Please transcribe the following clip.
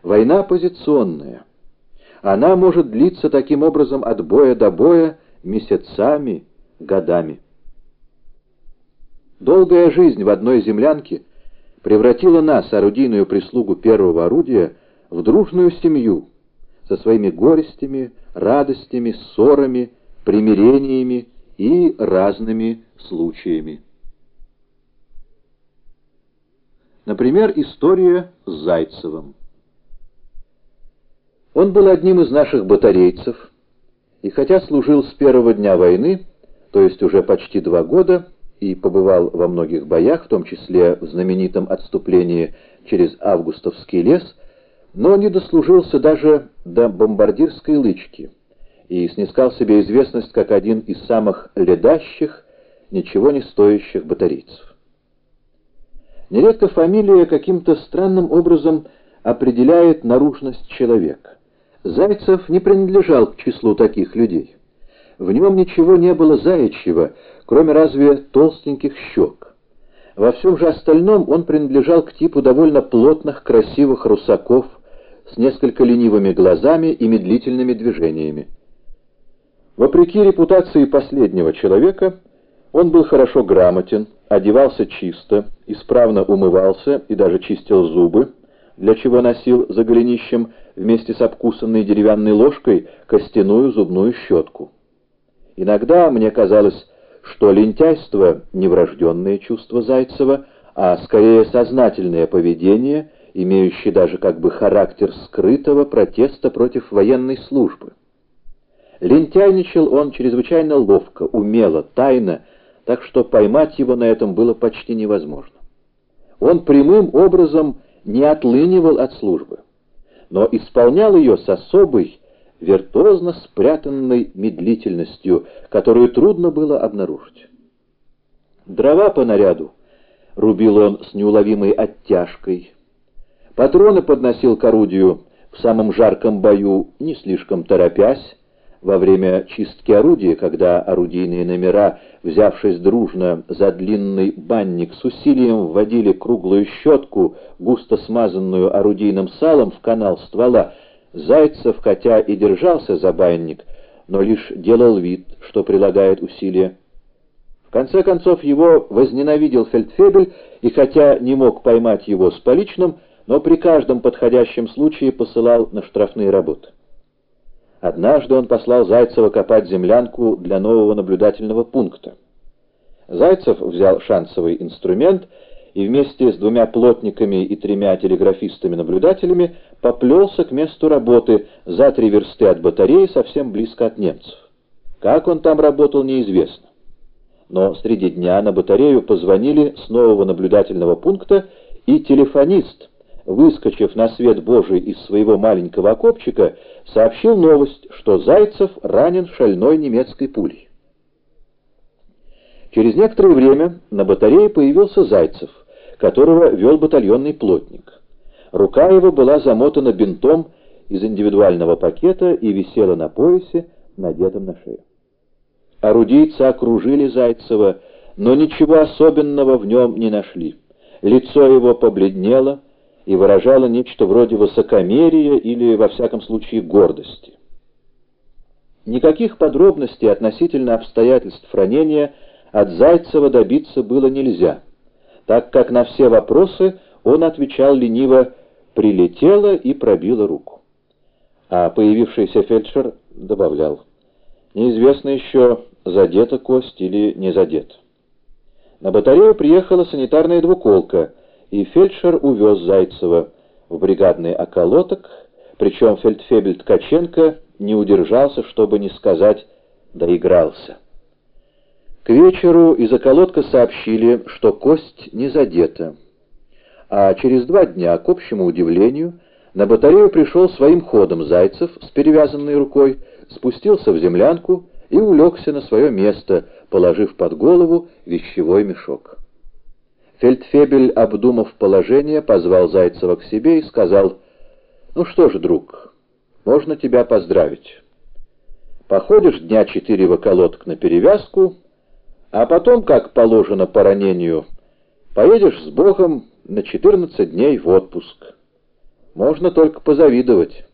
Война позиционная. Она может длиться таким образом от боя до боя месяцами, годами. Долгая жизнь в одной землянке превратила нас, орудийную прислугу первого орудия, в дружную семью со своими горестями, радостями, ссорами, примирениями и разными случаями. Например, история с Зайцевым. Он был одним из наших батарейцев, и хотя служил с первого дня войны, то есть уже почти 2 года, и побывал во многих боях, в том числе в знаменитом отступлении через Августовский лес, но не дослужился даже до бомбардирской лычки и снискал себе известность как один из самых ледащих, ничего не стоящих батарейцев. Нередко фамилия каким-то странным образом определяет наружность человека. Зайцев не принадлежал к числу таких людей. В нем ничего не было заячьего, кроме разве толстеньких щек. Во всем же остальном он принадлежал к типу довольно плотных, красивых русаков с несколько ленивыми глазами и медлительными движениями. Вопреки репутации последнего человека, он был хорошо грамотен, одевался чисто, исправно умывался и даже чистил зубы, для чего носил за голенищем вместе с обкусанной деревянной ложкой костяную зубную щетку. Иногда мне казалось, что лентяйство — не врожденное чувство Зайцева, а скорее сознательное поведение, имеющее даже как бы характер скрытого протеста против военной службы. Лентяйничал он чрезвычайно ловко, умело, тайно, так что поймать его на этом было почти невозможно. Он прямым образом не отлынивал от службы, но исполнял ее с особой, виртуозно спрятанной медлительностью, которую трудно было обнаружить. Дрова по наряду рубил он с неуловимой оттяжкой, патроны подносил к орудию в самом жарком бою, не слишком торопясь. Во время чистки орудия, когда орудийные номера, взявшись дружно за длинный банник, с усилием вводили круглую щетку, густо смазанную орудийным салом, в канал ствола, Зайцев, хотя и держался за банник, но лишь делал вид, что прилагает усилия. В конце концов его возненавидел фельдфебель, и хотя не мог поймать его с поличным, но при каждом подходящем случае посылал на штрафные работы. Однажды он послал Зайцева копать землянку для нового наблюдательного пункта. Зайцев взял шансовый инструмент и вместе с 2 плотниками и 3 телеграфистами-наблюдателями поплелся к месту работы за 3 версты от батареи, совсем близко от немцев. Как он там работал, неизвестно. Но среди дня на батарею позвонили с нового наблюдательного пункта, и телефонист, выскочив на свет Божий из своего маленького окопчика, сообщил новость, что Зайцев ранен шальной немецкой пулей. Через некоторое время на батарее появился Зайцев, которого вел батальонный плотник. Рука его была замотана бинтом из индивидуального пакета и висела на поясе, надетом на шею. Орудийцы окружили Зайцева, но ничего особенного в нем не нашли. Лицо его побледнело и выражало нечто вроде высокомерия или, во всяком случае, гордости. Никаких подробностей относительно обстоятельств ранения от Зайцева добиться было нельзя, так как на все вопросы он отвечал лениво: «Прилетело и пробило руку». А появившийся фельдшер добавлял: «Неизвестно еще, задета кость или не задета». На батарею приехала санитарная двуколка, и фельдшер увез Зайцева в бригадный околоток, причем фельдфебель Ткаченко не удержался, чтобы не сказать «доигрался». К вечеру из околотка сообщили, что кость не задета, а через 2 дня, к общему удивлению, на батарею пришел своим ходом Зайцев с перевязанной рукой, спустился в землянку и улегся на свое место, положив под голову вещевой мешок. Фельдфебель, обдумав положение, позвал Зайцева к себе и сказал: «Ну что ж, друг, можно тебя поздравить. Походишь дня 4 в околоток на перевязку, а потом, как положено по ранению, поедешь с Богом на 14 дней в отпуск. Можно только позавидовать.